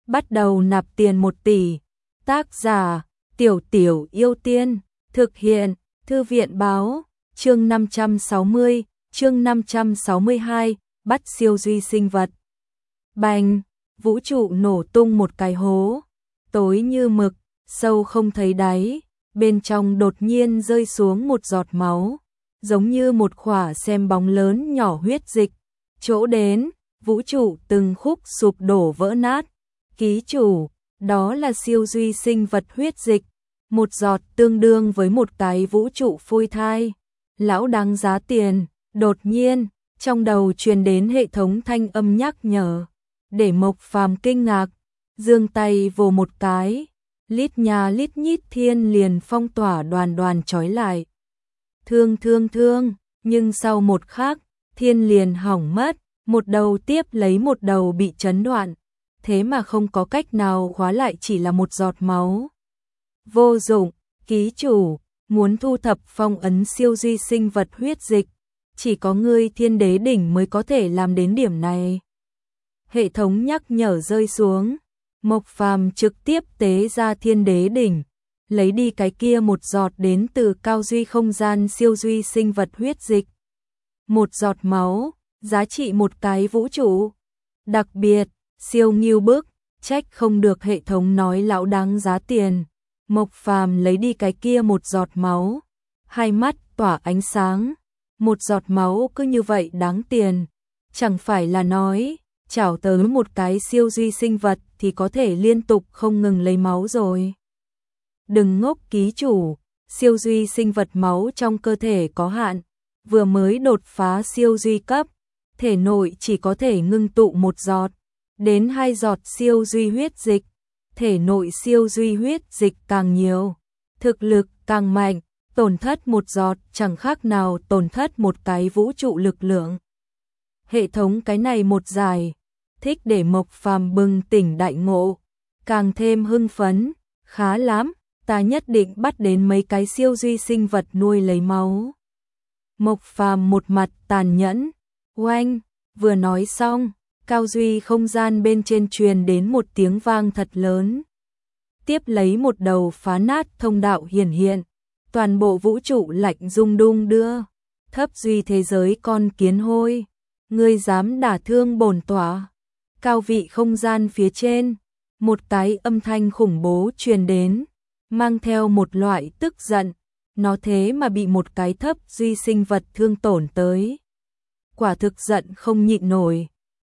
bắt đầu nạp tiền 1 tỷ. Tác giả, Tiểu Tiểu Yêu Tiên, thực hiện, Thư viện báo, chương 560, chương 562, bắt siêu duy sinh vật. Bành, vũ trụ nổ tung một cái hố, tối như mực, sâu không thấy đáy, bên trong đột nhiên rơi xuống một giọt máu, giống như một khỏa xem bóng lớn nhỏ huyết dịch. Chỗ đến, vũ trụ từng khúc sụp đổ vỡ nát. Ký chủ, đó là siêu duy sinh vật huyết dịch, một giọt tương đương với một cái vũ trụ phôi thai. Lão đáng giá tiền. Đột nhiên, trong đầu truyền đến hệ thống thanh âm nhắc nhở, để Mộc Phàm kinh ngạc, giương tay vồ một cái, lít nhà lít nhít thiên liền phong tỏa đoàn trói lại. Thương, nhưng sau một khắc, thiên liền hỏng mất, một đầu tiếp lấy một đầu bị chấn đoạn, thế mà không có cách nào khóa lại, chỉ là một giọt máu. Vô dụng, ký chủ, muốn thu thập phong ấn siêu duy sinh vật huyết dịch, chỉ có ngươi Thiên Đế đỉnh mới có thể làm đến điểm này. Hệ thống nhắc nhở rơi xuống, Mộc Phàm trực tiếp tế ra Thiên Đế đỉnh, lấy đi cái kia một giọt đến từ cao duy không gian siêu duy sinh vật huyết dịch. Một giọt máu, giá trị một cái vũ trụ. Đặc biệt, siêu nghiêu bức, trách không được hệ thống nói lão đáng giá tiền. Mộc Phàm lấy đi cái kia một giọt máu, hai mắt tỏa ánh sáng. Một giọt máu cứ như vậy đáng tiền, chẳng phải là nói, chảo tới một cái siêu duy sinh vật thì có thể liên tục không ngừng lấy máu rồi. Đừng ngốc ký chủ, siêu duy sinh vật máu trong cơ thể có hạn, vừa mới đột phá siêu duy cấp, thể nội chỉ có thể ngưng tụ một giọt, đến 2 giọt siêu duy huyết dịch, thể nội siêu duy huyết dịch càng nhiều, thực lực càng mạnh. Tổn thất một giọt chẳng khác nào tổn thất một cái vũ trụ lực lượng. Hệ thống cái này một giải, thích để Mộc Phàm bừng tỉnh đại ngộ, càng thêm hưng phấn, khá lắm, ta nhất định bắt đến mấy cái siêu duy sinh vật nuôi lấy máu. Mộc Phàm một mặt tàn nhẫn, oanh, vừa nói xong, cao duy không gian bên trên truyền đến một tiếng vang thật lớn. Tiếp lấy một đầu phá nát thông đạo hiển hiện. Toàn bộ vũ trụ lạnh rung đung đưa, thấp duy thế giới con kiến hôi, ngươi dám đả thương bổn tọa. Cao vị không gian phía trên, một cái âm thanh khủng bố truyền đến, mang theo một loại tức giận, nó thế mà bị một cái thấp duy sinh vật thương tổn tới. Quả thực giận không nhịn nổi,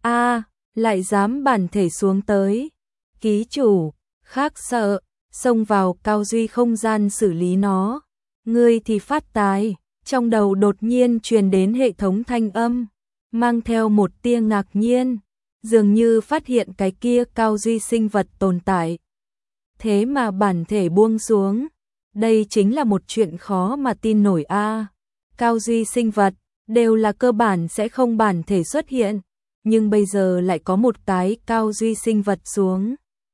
lại dám bản thể xuống tới. Ký chủ, khác sợ, xông vào cao duy không gian xử lý nó. Ngươi thì phát tài, trong đầu đột nhiên truyền đến hệ thống thanh âm, mang theo một tia ngạc nhiên, dường như phát hiện cái kia cao duy sinh vật tồn tại. Thế mà bản thể buông xuống, đây chính là một chuyện khó mà tin nổi a. Cao duy sinh vật, đều là cơ bản sẽ không bản thể xuất hiện, nhưng bây giờ lại có một cái cao duy sinh vật xuống.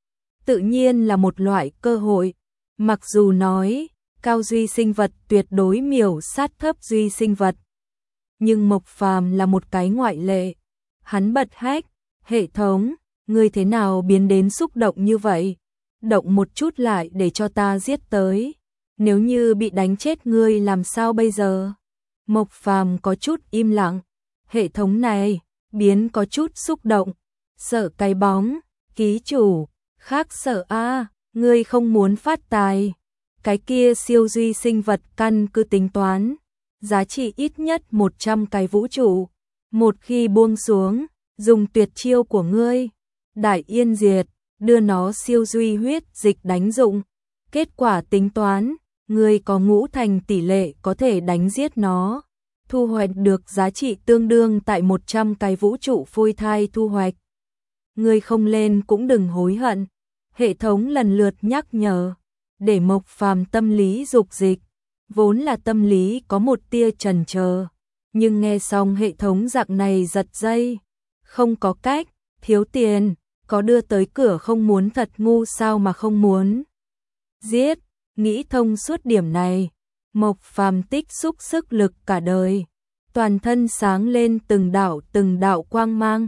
Tự nhiên là một loại cơ hội, mặc dù nói, cao duy sinh vật tuyệt đối miểu sát thấp duy sinh vật. Nhưng Mộc Phàm là một cái ngoại lệ. Hắn bật hét, hệ thống, ngươi thế nào biến đến xúc động như vậy? Động một chút lại để cho ta giết tới. Nếu như bị đánh chết ngươi làm sao bây giờ? Mộc Phàm có chút im lặng. Hệ thống này, biến có chút xúc động. Sợ cái bóng, ký chủ, khác sợ ngươi không muốn phát tài. Cái kia siêu duy sinh vật căn cứ tính toán, giá trị ít nhất 100 cái vũ trụ. Một khi buông xuống, dùng tuyệt chiêu của ngươi, đại yên diệt, đưa nó siêu duy huyết dịch đánh dụng. Kết quả tính toán, ngươi có ngũ thành tỷ lệ có thể đánh giết nó. Thu hoạch được giá trị tương đương tại 100 cái vũ trụ phôi thai thu hoạch. Ngươi không lên cũng đừng hối hận. Hệ thống lần lượt nhắc nhở. Để Mộc Phàm tâm lý dục dịch, vốn là tâm lý có một tia chần chờ, nhưng nghe xong hệ thống dạng này giật dây, không có cách, thiếu tiền, có đưa tới cửa không muốn thật ngu sao mà không muốn. Giết, nghĩ thông suốt điểm này, Mộc Phàm tích xúc sức lực cả đời, toàn thân sáng lên từng đạo quang mang,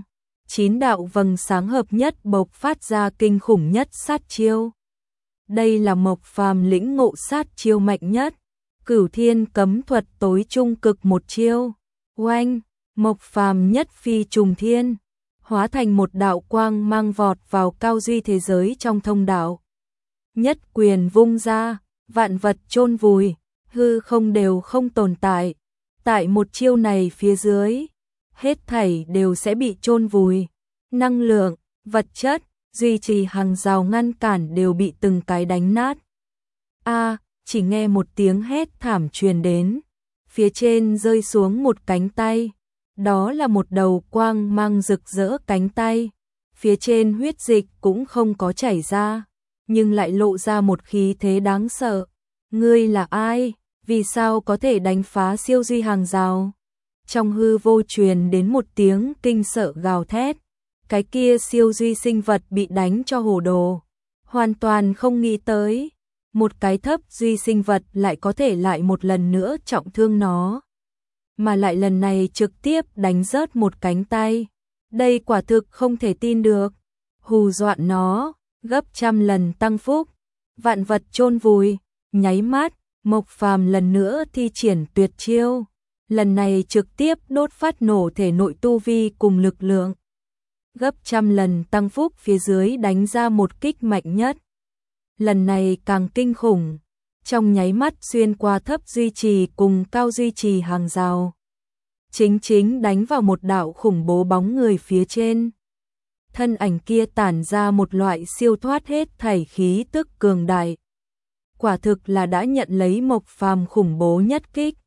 9 đạo vầng sáng hợp nhất bộc phát ra kinh khủng nhất sát chiêu. Đây là Mộc Phàm lĩnh ngộ sát chiêu mạnh nhất, Cửu Thiên cấm thuật tối trung cực một chiêu. Oanh, Mộc Phàm nhất phi trùng thiên, hóa thành một đạo quang mang vọt vào cao duy thế giới trong thông đạo. Nhất quyền vung ra, vạn vật chôn vùi, hư không đều không tồn tại. Tại một chiêu này phía dưới, hết thảy đều sẽ bị chôn vùi. Năng lượng, vật chất, duy trì hàng rào ngăn cản đều bị từng cái đánh nát. Chỉ nghe một tiếng hét thảm truyền đến. Phía trên rơi xuống một cánh tay. Đó là một đầu quang mang rực rỡ cánh tay. Phía trên huyết dịch cũng không có chảy ra, nhưng lại lộ ra một khí thế đáng sợ. Ngươi là ai? Vì sao có thể đánh phá siêu duy hàng rào? Trong hư vô truyền đến một tiếng kinh sợ gào thét. Cái kia siêu duy sinh vật bị đánh cho hồ đồ. Hoàn toàn không nghĩ tới, một cái thấp duy sinh vật lại có thể lại một lần nữa trọng thương nó. Mà lại lần này trực tiếp đánh rớt một cánh tay. Đây quả thực không thể tin được. Hù dọa nó, gấp trăm lần tăng phúc. Vạn vật chôn vùi, nháy mắt, Mộc Phàm lần nữa thi triển tuyệt chiêu. Lần này trực tiếp đốt phát nổ thể nội tu vi cùng lực lượng. Gấp trăm lần tăng phúc phía dưới đánh ra một kích mạnh nhất. Lần này càng kinh khủng, trong nháy mắt xuyên qua thấp duy trì cùng cao duy trì hàng rào. Chính đánh vào một đạo khủng bố bóng người phía trên. Thân ảnh kia tản ra một loại siêu thoát hết thảy khí tức cường đại. Quả thực là đã nhận lấy Mộc Phàm khủng bố nhất kích.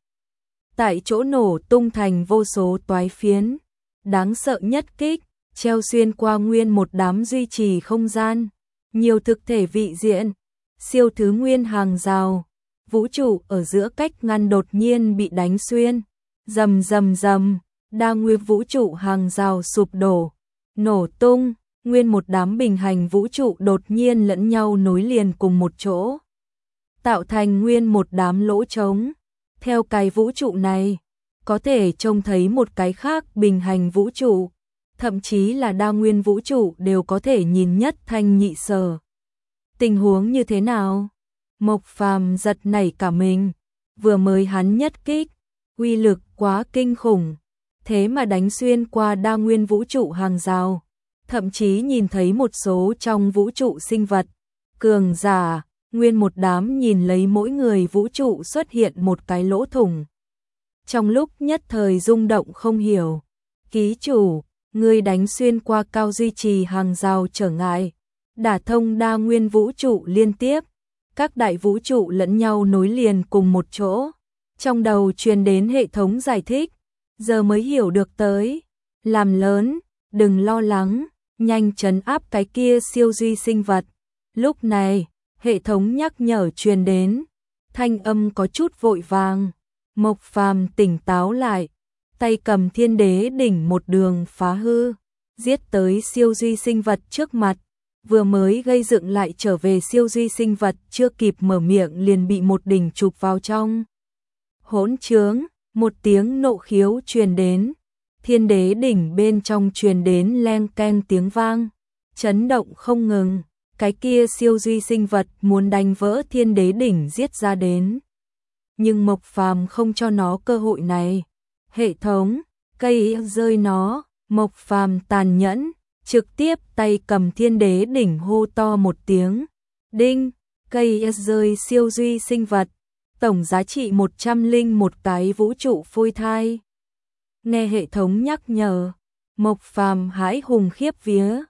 Tại chỗ nổ tung thành vô số toái phiến. Đáng sợ nhất kích, treo xuyên qua nguyên một đám duy trì không gian. Nhiều thực thể vị diện, siêu thứ nguyên hàng rào. Vũ trụ ở giữa cách ngăn đột nhiên bị đánh xuyên. Rầm rầm rầm, đa nguyên vũ trụ hàng rào sụp đổ, nổ tung, nguyên một đám bình hành vũ trụ đột nhiên lẫn nhau nối liền cùng một chỗ, tạo thành nguyên một đám lỗ trống. Theo cái vũ trụ này, có thể trông thấy một cái khác bình hành vũ trụ, thậm chí là đa nguyên vũ trụ đều có thể nhìn nhất thanh nhị sở. Tình huống như thế nào? Mộc Phàm giật nảy cả mình, vừa mới hắn nhất kích, uy lực quá kinh khủng, thế mà đánh xuyên qua đa nguyên vũ trụ hàng rào, thậm chí nhìn thấy một số trong vũ trụ sinh vật, cường giả, nguyên một đám nhìn lấy mỗi người vũ trụ xuất hiện một cái lỗ thủng. Trong lúc nhất thời rung động không hiểu, ký chủ, ngươi đánh xuyên qua cao duy trì hàng rào trở ngại, đả thông đa nguyên vũ trụ liên tiếp, các đại vũ trụ lẫn nhau nối liền cùng một chỗ. Trong đầu truyền đến hệ thống giải thích, giờ mới hiểu được tới, làm lớn, đừng lo lắng, nhanh trấn áp cái kia siêu duy sinh vật. Lúc này, hệ thống nhắc nhở truyền đến, thanh âm có chút vội vàng. Mộc Phàm tỉnh táo lại, tay cầm Thiên Đế đỉnh một đường phá hư, giết tới siêu duy sinh vật trước mặt. Vừa mới gây dựng lại trở về siêu duy sinh vật chưa kịp mở miệng liền bị một đỉnh chụp vào trong. Hỗn trướng, một tiếng nộ khiếu truyền đến, Thiên Đế đỉnh bên trong truyền đến leng keng tiếng vang, chấn động không ngừng, cái kia siêu duy sinh vật muốn đánh vỡ Thiên Đế đỉnh giết ra đến. Nhưng Mộc Phàm không cho nó cơ hội này. Hệ thống, cây rơi nó, Mộc Phàm tàn nhẫn, trực tiếp tay cầm Thiên Đế đỉnh hô to một tiếng. Đinh, cây rơi siêu duy sinh vật. Tổng giá trị 101 cái vũ trụ phôi thai. Nghe hệ thống nhắc nhở, Mộc Phàm hãi hùng khiếp vía.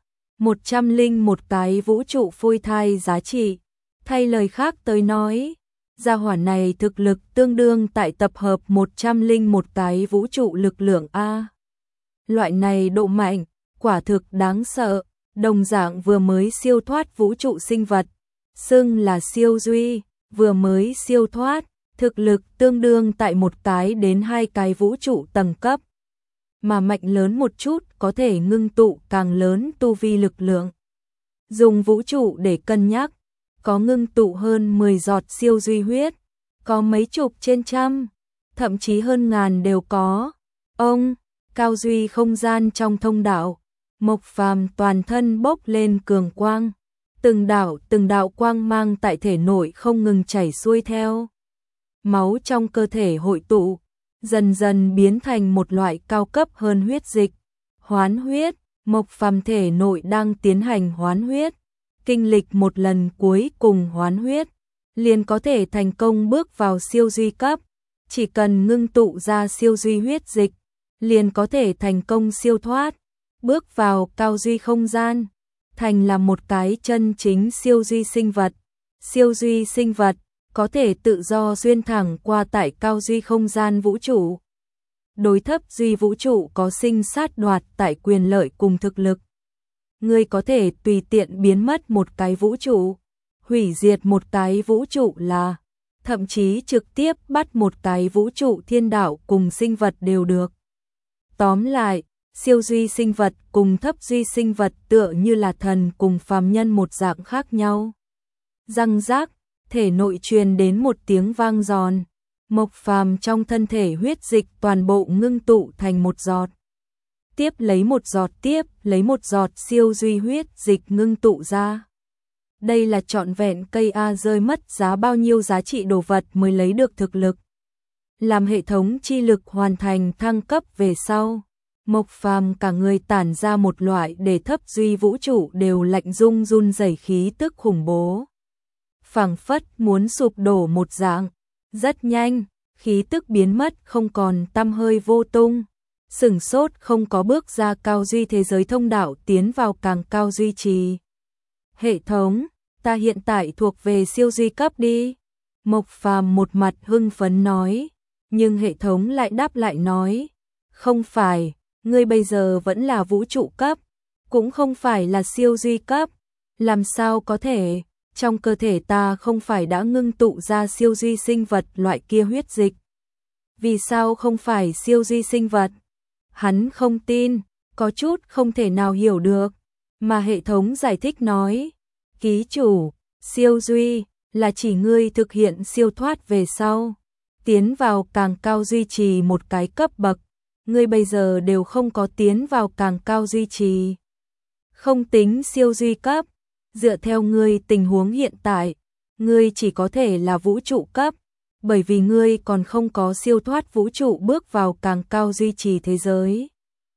101 cái vũ trụ phôi thai giá trị. Thay lời khác tới nói, gia hỏa này thực lực tương đương tại tập hợp 101 cái vũ trụ lực lượng A. Loại này độ mạnh, quả thực đáng sợ, đồng dạng vừa mới siêu thoát vũ trụ sinh vật, xưng là siêu duy. Vừa mới siêu thoát, thực lực tương đương tại một cái đến hai cái vũ trụ tầng cấp. Mà mạnh lớn một chút có thể ngưng tụ càng lớn tu vi lực lượng. Dùng vũ trụ để cân nhắc, có ngưng tụ hơn 10 giọt siêu duy huyết, có mấy chục trên trăm, thậm chí hơn ngàn đều có. Ông, cao duy không gian trong thông đạo, Mộc Phàm toàn thân bốc lên cường quang, từng đạo quang mang tại thể nội không ngừng chảy xuôi theo. Máu trong cơ thể hội tụ, dần dần biến thành một loại cao cấp hơn huyết dịch. Hoán huyết, Mộc Phàm thể nội đang tiến hành hoán huyết. Kinh lịch một lần cuối cùng hoán huyết, liền có thể thành công bước vào siêu duy cấp. Chỉ cần ngưng tụ ra siêu duy huyết dịch, liền có thể thành công siêu thoát, bước vào cao duy không gian, thành là một cái chân chính siêu duy sinh vật. Siêu duy sinh vật có thể tự do xuyên thẳng qua tại cao duy không gian vũ trụ. Đối thấp duy vũ trụ có sinh sát đoạt tại quyền lợi cùng thực lực. Ngươi có thể tùy tiện biến mất một cái vũ trụ, hủy diệt một cái vũ trụ là, thậm chí trực tiếp bắt một cái vũ trụ thiên đạo cùng sinh vật đều được. Tóm lại, siêu duy sinh vật cùng thấp duy sinh vật tựa như là thần cùng phàm nhân một dạng khác nhau. Răng rác, thể nội truyền đến một tiếng vang giòn. Mộc Phàm trong thân thể huyết dịch toàn bộ ngưng tụ thành một giọt. Tiếp lấy một giọt siêu duy huyết dịch ngưng tụ ra. Đây là trọn vẹn cây A rơi mất giá bao nhiêu giá trị đồ vật mới lấy được thực lực. Làm hệ thống chi lực hoàn thành thăng cấp về sau, Mộc Phàm cả người tản ra một loại để thấp duy vũ trụ đều lạnh run rẩy khí tức khủng bố. Phảng phất muốn sụp đổ một dạng, rất nhanh, khí tức biến mất không còn tăm hơi vô tung. Sửng sốt không có bước ra cao duy thế giới thông đạo tiến vào càng cao duy trì. Hệ thống, ta hiện tại thuộc về siêu duy cấp đi. Mộc Phàm một mặt hưng phấn nói, nhưng hệ thống lại đáp lại nói, không phải, ngươi bây giờ vẫn là vũ trụ cấp, cũng không phải là siêu duy cấp, làm sao có thể, trong cơ thể ta không phải đã ngưng tụ ra siêu duy sinh vật loại kia huyết dịch. Vì sao không phải siêu duy sinh vật? Hắn không tin, có chút không thể nào hiểu được, mà hệ thống giải thích nói, ký chủ, siêu duy là chỉ ngươi thực hiện siêu thoát về sau, tiến vào càng cao duy trì một cái cấp bậc, ngươi bây giờ đều không có tiến vào càng cao duy trì. Không tính siêu duy cấp, dựa theo ngươi tình huống hiện tại, ngươi chỉ có thể là vũ trụ cấp, bởi vì ngươi còn không có siêu thoát vũ trụ bước vào càng cao duy trì thế giới.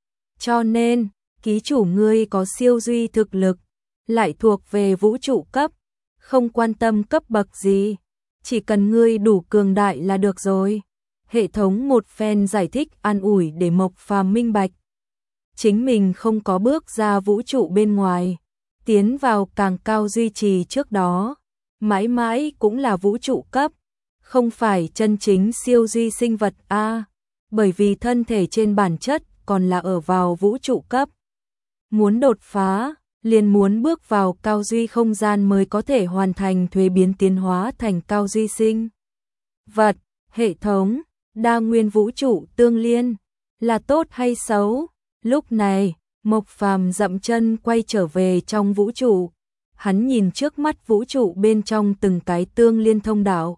Cho nên, ký chủ ngươi có siêu duy thực lực, lại thuộc về vũ trụ cấp, không quan tâm cấp bậc gì, chỉ cần ngươi đủ cường đại là được rồi. Hệ thống một phen giải thích an ủi để Mộc Phàm minh bạch. Chính mình không có bước ra vũ trụ bên ngoài, tiến vào càng cao duy trì trước đó, mãi mãi cũng là vũ trụ cấp, không phải chân chính siêu duy sinh vật A, bởi vì thân thể trên bản chất còn là ở vào vũ trụ cấp. Muốn đột phá, liền muốn bước vào cao duy không gian mới có thể hoàn thành thuế biến tiến hóa thành cao duy sinh vật. Hệ thống, đa nguyên vũ trụ tương liên, là tốt hay xấu? Lúc này, Mộc Phàm dậm chân quay trở về trong vũ trụ. Hắn nhìn trước mắt vũ trụ bên trong từng cái tương liên thông đạo.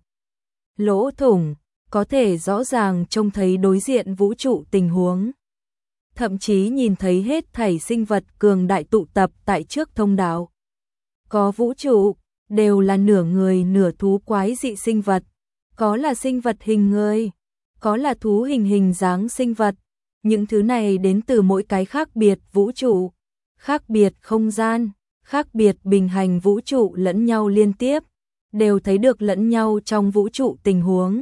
Lỗ thủng, có thể rõ ràng trông thấy đối diện vũ trụ tình huống. Thậm chí nhìn thấy hết thảy sinh vật cường đại tụ tập tại trước thông đạo. Có vũ trụ, đều là nửa người nửa thú quái dị sinh vật. Có là sinh vật hình người, có là thú hình dáng sinh vật. Những thứ này đến từ mỗi cái khác biệt vũ trụ, khác biệt không gian, khác biệt bình hành vũ trụ lẫn nhau liên tiếp, đều thấy được lẫn nhau trong vũ trụ tình huống.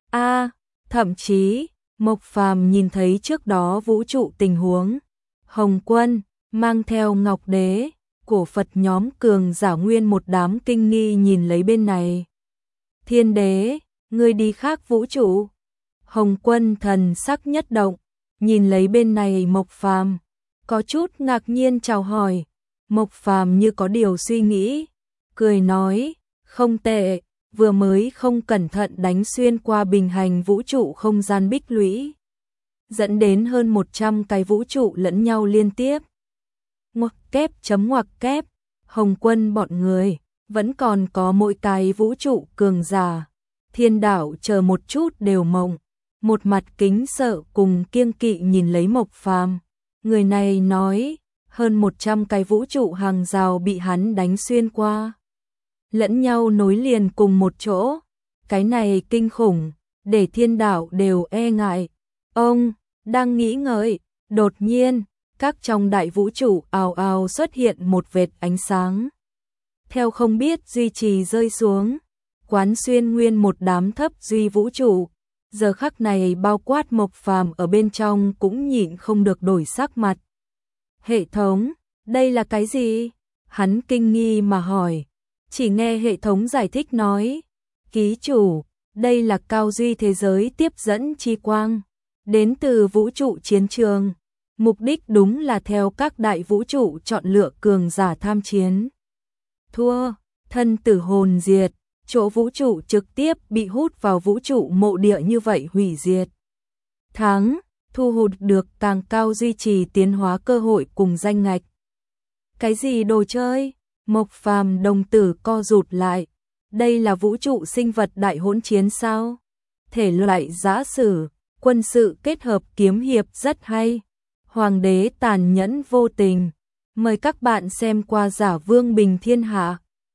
Thậm chí, Mộc Phàm nhìn thấy trước đó vũ trụ tình huống. Hồng Quân, mang theo Ngọc Đế, cổ Phật nhóm cường giả nguyên một đám kinh nghi nhìn lấy bên này. Thiên Đế, ngươi đi khác vũ trụ. Hồng Quân thần sắc nhất động, nhìn lấy bên này Mộc Phàm, có chút ngạc nhiên chào hỏi. Mộc Phàm như có điều suy nghĩ, cười nói, không tệ, vừa mới không cẩn thận đánh xuyên qua bình hành vũ trụ không gian bích lũy, dẫn đến hơn 100 cái vũ trụ lẫn nhau liên tiếp. Ngoặc kép, Hồng Quân bọn người, vẫn còn có mỗi cái vũ trụ cường giả. Thiên Đạo chờ một chút đều mộng, một mặt kính sợ cùng kiêng kỵ nhìn lấy Mộc Phàm. Người này nói, hơn 100 cái vũ trụ hàng rào bị hắn đánh xuyên qua. Lẫn nhau nối liền cùng một chỗ. Cái này kinh khủng, để thiên đạo đều e ngại. Ông đang nghĩ ngợi, đột nhiên, các trong đại vũ trụ ào ào xuất hiện một vệt ánh sáng. Theo không biết duy trì rơi xuống, quán xuyên nguyên một đám thấp duy vũ trụ. Giờ khắc này bao quát Mộc Phàm ở bên trong cũng nhịn không được đổi sắc mặt. Hệ thống, đây là cái gì? Hắn kinh nghi mà hỏi. Chỉ nghe hệ thống giải thích nói, ký chủ, đây là cao duy thế giới tiếp dẫn chi quang, đến từ vũ trụ chiến trường. Mục đích đúng là theo các đại vũ trụ chọn lựa cường giả tham chiến. Thua, thân tử hồn diệt, chỗ vũ trụ trực tiếp bị hút vào vũ trụ mộ địa như vậy hủy diệt. Thắng, thu hút được càng cao duy trì tiến hóa cơ hội cùng danh ngạch. Cái gì đồ chơi? Mộc Phàm đồng tử co rụt lại. Đây là vũ trụ sinh vật đại hỗn chiến sao? Thể loại giã sử, quân sự kết hợp kiếm hiệp rất hay. Hoàng đế tàn nhẫn vô tình. Mời các bạn xem qua Giả Vương Bình Thiên Hạ.